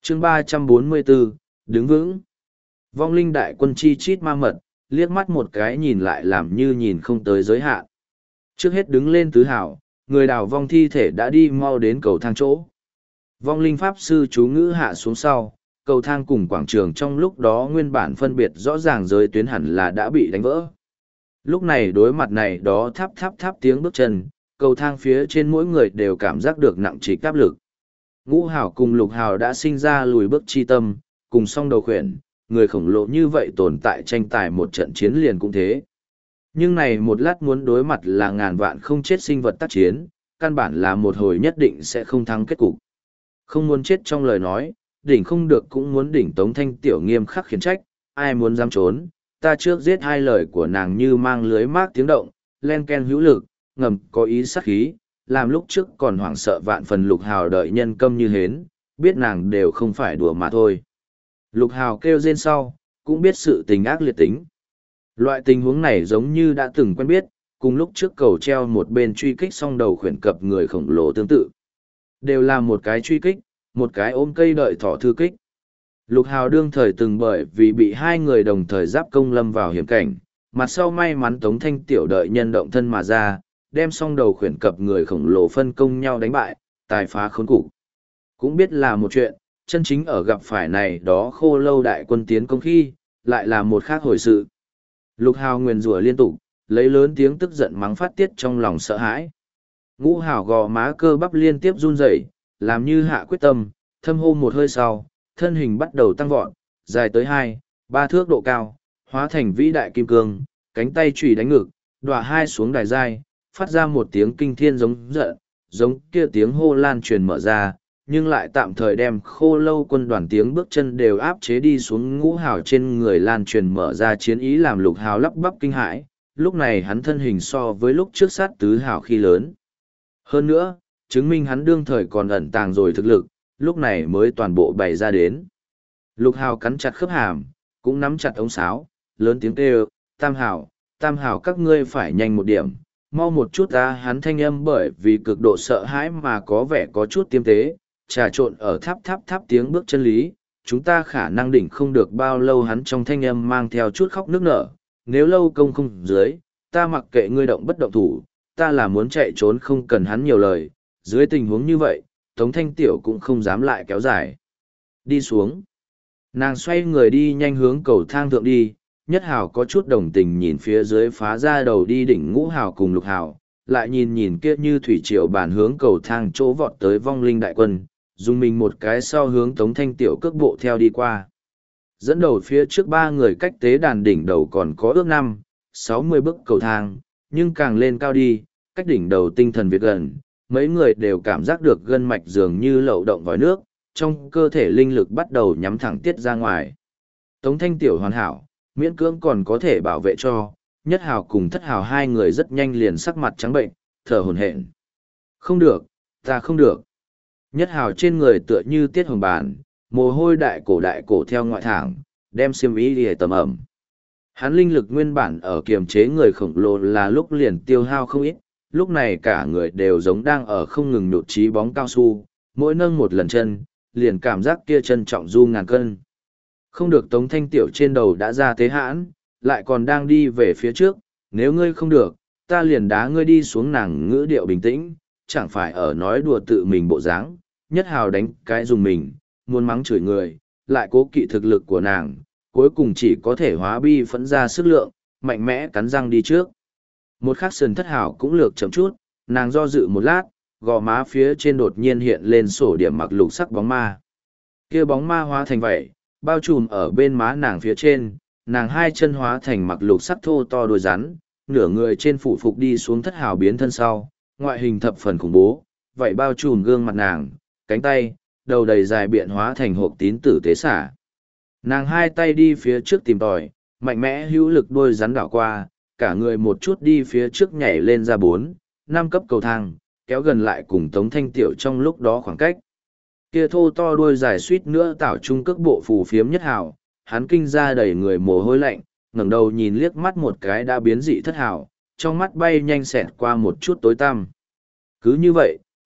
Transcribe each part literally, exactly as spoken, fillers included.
chương ba trăm bốn mươi bốn, đứng vững. Vong linh đại quân chi chít ma mật, liếc mắt một cái nhìn lại làm như nhìn không tới giới hạn. Trước hết đứng lên tứ hảo, người đào vong thi thể đã đi mau đến cầu thang chỗ. Vong linh pháp sư chú ngữ hạ xuống sau, cầu thang cùng quảng trường trong lúc đó nguyên bản phân biệt rõ ràng giới tuyến hẳn là đã bị đánh vỡ. Lúc này đối mặt này đó tháp tháp tháp tiếng bước chân, cầu thang phía trên mỗi người đều cảm giác được nặng trịch áp lực. Ngũ hào cùng lục hào đã sinh ra lùi bước chi tâm, cùng song đầu khuyển, người khổng lồ như vậy tồn tại tranh tài một trận chiến liền cũng thế. Nhưng này một lát muốn đối mặt là ngàn vạn không chết sinh vật tác chiến, căn bản là một hồi nhất định sẽ không thắng kết cục. Không muốn chết trong lời nói, đỉnh không được cũng muốn đỉnh Tống Thanh Tiểu nghiêm khắc khiển trách, ai muốn dám trốn, ta trước giết hai lời của nàng như mang lưới mác tiếng động, len ken hữu lực, ngầm có ý sát khí, làm lúc trước còn hoảng sợ vạn phần lục hào đợi nhân câm như hến, biết nàng đều không phải đùa mà thôi. Lục hào kêu rên sau, cũng biết sự tình ác liệt tính. Loại tình huống này giống như đã từng quen biết, cùng lúc trước cầu treo một bên truy kích song đầu khuyển cập người khổng lồ tương tự. Đều là một cái truy kích, một cái ôm cây đợi thỏ thư kích. Lục hào đương thời từng bởi vì bị hai người đồng thời giáp công lâm vào hiểm cảnh, mặt sau may mắn Tống Thanh Tiểu đợi nhân động thân mà ra, đem song đầu khuyển cập người khổng lồ phân công nhau đánh bại, tài phá khốn cục. Cũng biết là một chuyện, chân chính ở gặp phải này đó khô lâu đại quân tiến công khi, lại là một khác hồi sự. Lục hào nguyền rủa liên tục, lấy lớn tiếng tức giận mắng phát tiết trong lòng sợ hãi. Ngũ hào gò má cơ bắp liên tiếp run rẩy, làm như hạ quyết tâm, thâm hô một hơi sau, thân hình bắt đầu tăng vọt, dài tới hai, ba thước độ cao, hóa thành vĩ đại kim cương, cánh tay chùy đánh ngực, đọa hai xuống đài dai, phát ra một tiếng kinh thiên giống giận, giống kia tiếng hô lan truyền mở ra, nhưng lại tạm thời đem khô lâu quân đoàn tiếng bước chân đều áp chế đi xuống. Ngũ hào trên người lan truyền mở ra chiến ý làm lục hào lắp bắp kinh hãi, lúc này hắn thân hình so với lúc trước sát tứ hào khi lớn. Hơn nữa, chứng minh hắn đương thời còn ẩn tàng rồi thực lực, lúc này mới toàn bộ bày ra đến. Lục hào cắn chặt khớp hàm, cũng nắm chặt ống sáo, lớn tiếng kêu, tam hào, tam hào các ngươi phải nhanh một điểm, mau một chút ta. Hắn thanh âm bởi vì cực độ sợ hãi mà có vẻ có chút tiêm tế, trà trộn ở tháp tháp tháp tiếng bước chân lý, chúng ta khả năng đỉnh không được bao lâu. Hắn trong thanh âm mang theo chút khóc nức nở, nếu lâu công không dưới, ta mặc kệ ngươi động bất động thủ, ta là muốn chạy trốn không cần hắn nhiều lời. Dưới tình huống như vậy, Tống Thanh Tiểu cũng không dám lại kéo dài. Đi xuống. Nàng xoay người đi nhanh hướng cầu thang thượng đi, nhất hào có chút đồng tình nhìn phía dưới phá ra đầu đi đỉnh ngũ hào cùng lục hào, lại nhìn nhìn kia như thủy triều bản hướng cầu thang chỗ vọt tới vong linh đại quân, dùng mình một cái sau hướng Tống Thanh Tiểu cước bộ theo đi qua. Dẫn đầu phía trước ba người cách tế đàn đỉnh đầu còn có ước năm, sáu mươi bước cầu thang, nhưng càng lên cao đi, cách đỉnh đầu tinh thần việc gần, mấy người đều cảm giác được gân mạch dường như lậu động vòi nước, trong cơ thể linh lực bắt đầu nhắm thẳng tiết ra ngoài. Tống Thanh Tiểu hoàn hảo, miễn cưỡng còn có thể bảo vệ cho, nhất hào cùng thất hào hai người rất nhanh liền sắc mặt trắng bệnh, thở hổn hển. Không được, ta không được. Nhất hào trên người tựa như tiết hồng bàn, mồ hôi đại cổ đại cổ theo ngoại thẳng, đem xiêm y đi tầm ẩm. Hắn linh lực nguyên bản ở kiềm chế người khổng lồ là lúc liền tiêu hao không ít, lúc này cả người đều giống đang ở không ngừng nhụt chí bóng cao su, mỗi nâng một lần chân, liền cảm giác kia chân trọng du ngàn cân. Không được. Tống Thanh Tiểu trên đầu đã ra tế hãn, lại còn đang đi về phía trước, nếu ngươi không được, ta liền đá ngươi đi xuống. Nàng ngữ điệu bình tĩnh, chẳng phải ở nói đùa tự mình bộ dáng. Nhất hào đánh cái dùng mình, muốn mắng chửi người, lại cố kỵ thực lực của nàng, cuối cùng chỉ có thể hóa bi phẫn ra sức lượng, mạnh mẽ cắn răng đi trước. Một khắc sườn thất hào cũng lược chậm chút, nàng do dự một lát, gò má phía trên đột nhiên hiện lên sổ điểm mặc lục sắc bóng ma. Kia bóng ma hóa thành vậy, bao trùm ở bên má nàng phía trên, nàng hai chân hóa thành mặc lục sắc thô to đôi rắn, nửa người trên phủ phục đi xuống thất hào biến thân sau, ngoại hình thập phần khủng bố, vậy bao trùm gương mặt nàng, cánh tay, đầu đầy dài biện hóa thành hộp tín tử tế xả. Nàng hai tay đi phía trước tìm tòi, mạnh mẽ hữu lực đôi rắn đảo qua, cả người một chút đi phía trước nhảy lên ra bốn, năm cấp cầu thang, kéo gần lại cùng Tống Thanh Tiểu trong lúc đó khoảng cách. Kia thô to đuôi dài suýt nữa tạo trung cước bộ phù phiếm nhất hào, hắn kinh ra đầy người mồ hôi lạnh, ngẩng đầu nhìn liếc mắt một cái đã biến dị thất hào, trong mắt bay nhanh xẹt qua một chút tối tăm. Cứ như vậy,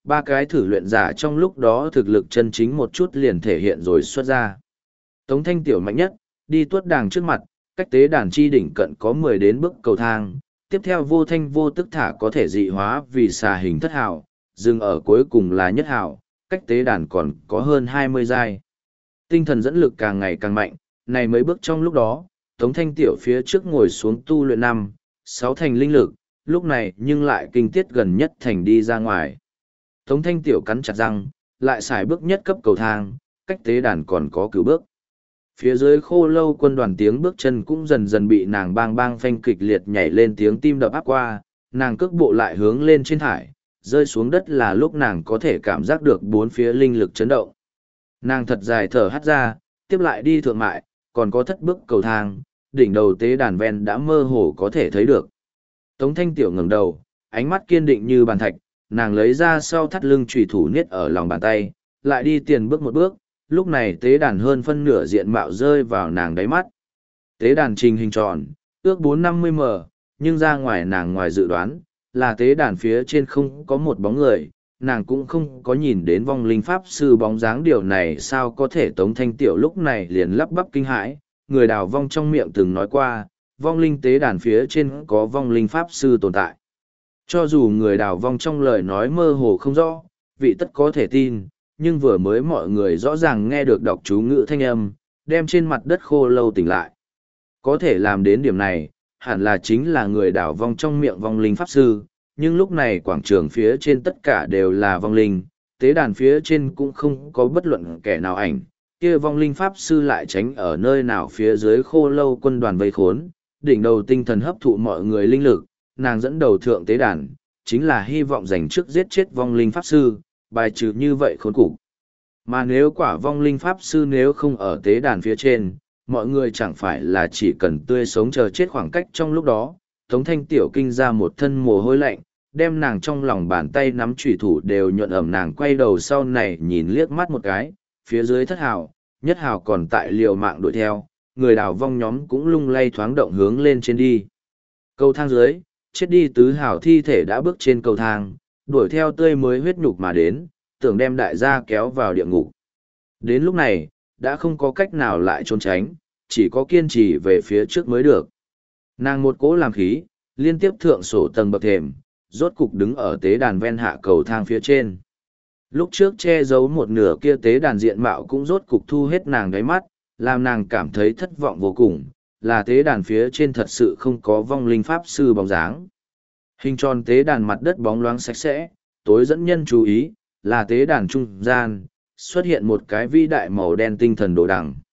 ba cái thử luyện giả trong lúc đó thực lực chân chính một chút liền thể hiện rồi xuất ra. Tống Thanh Tiểu mạnh nhất, đi tuốt đàng trước mặt, cách tế đàn chi đỉnh cận có mười đến bước cầu thang, tiếp theo vô thanh vô tức thả có thể dị hóa vì xà hình thất hào, dừng ở cuối cùng là nhất hào, cách tế đàn còn có hơn hai mươi giai. Tinh thần dẫn lực càng ngày càng mạnh, này mấy bước trong lúc đó, Tống Thanh Tiểu phía trước ngồi xuống tu luyện năm, sáu thành linh lực, lúc này nhưng lại kinh tiết gần nhất thành đi ra ngoài. Tống Thanh Tiểu cắn chặt răng, lại xài bước nhất cấp cầu thang, cách tế đàn còn có cửu bước. Phía dưới khô lâu quân đoàn tiếng bước chân cũng dần dần bị nàng bang bang phanh kịch liệt nhảy lên tiếng tim đập áp qua, nàng cước bộ lại hướng lên trên thải, rơi xuống đất là lúc nàng có thể cảm giác được bốn phía linh lực chấn động. Nàng thật dài thở hắt ra, tiếp lại đi thượng mại, còn có thất bước cầu thang, đỉnh đầu tế đàn ven đã mơ hồ có thể thấy được. Tống Thanh Tiểu ngẩng đầu, ánh mắt kiên định như bàn thạch, nàng lấy ra sau thắt lưng chùy thủ niết ở lòng bàn tay, lại đi tiền bước một bước, lúc này tế đàn hơn phân nửa diện mạo rơi vào nàng đáy mắt. Tế đàn trình hình tròn, ước bốn năm mươi m, nhưng ra ngoài nàng ngoài dự đoán, là tế đàn phía trên không có một bóng người, nàng cũng không có nhìn đến vong linh pháp sư bóng dáng. Điều này sao có thể? Tống Thanh Tiểu lúc này liền lắp bắp kinh hãi, người đào vong trong miệng từng nói qua, vong linh tế đàn phía trên có vong linh pháp sư tồn tại. Cho dù người đào vong trong lời nói mơ hồ không rõ, vị tất có thể tin, nhưng vừa mới mọi người rõ ràng nghe được đọc chú ngữ thanh âm, đem trên mặt đất khô lâu tỉnh lại. Có thể làm đến điểm này, hẳn là chính là người đào vong trong miệng vong linh pháp sư, nhưng lúc này quảng trường phía trên tất cả đều là vong linh, tế đàn phía trên cũng không có bất luận kẻ nào ảnh, kia vong linh pháp sư lại tránh ở nơi nào phía dưới khô lâu quân đoàn vây khốn, đỉnh đầu tinh thần hấp thụ mọi người linh lực, nàng dẫn đầu thượng tế đàn, chính là hy vọng giành trước giết chết vong linh pháp sư, bài trừ như vậy khốn cục. Mà nếu quả vong linh pháp sư nếu không ở tế đàn phía trên, mọi người chẳng phải là chỉ cần tươi sống chờ chết khoảng cách. Trong lúc đó, Tống Thanh Tiểu kinh ra một thân mồ hôi lạnh, đem nàng trong lòng bàn tay nắm chủy thủ đều nhuận ẩm. Nàng quay đầu sau này nhìn liếc mắt một cái, phía dưới thất hào, nhất hào còn tại liều mạng đuổi theo, người đào vong nhóm cũng lung lay thoáng động hướng lên trên đi. Cầu thang dưới, chết đi tứ hào thi thể đã bước trên cầu thang, đuổi theo tươi mới huyết nhục mà đến, tưởng đem đại gia kéo vào địa ngục. Đến lúc này, đã không có cách nào lại trốn tránh, chỉ có kiên trì về phía trước mới được. Nàng một cỗ làm khí, liên tiếp thượng sổ tầng bậc thềm, rốt cục đứng ở tế đàn ven hạ cầu thang phía trên. Lúc trước che giấu một nửa kia tế đàn diện mạo cũng rốt cục thu hết nàng đáy mắt, làm nàng cảm thấy thất vọng vô cùng, là tế đàn phía trên thật sự không có vong linh pháp sư bóng dáng. Hình tròn tế đàn mặt đất bóng loáng sạch sẽ, tối dẫn nhân chú ý, là tế đàn trung gian, xuất hiện một cái vĩ đại màu đen tinh thần đồ đằng.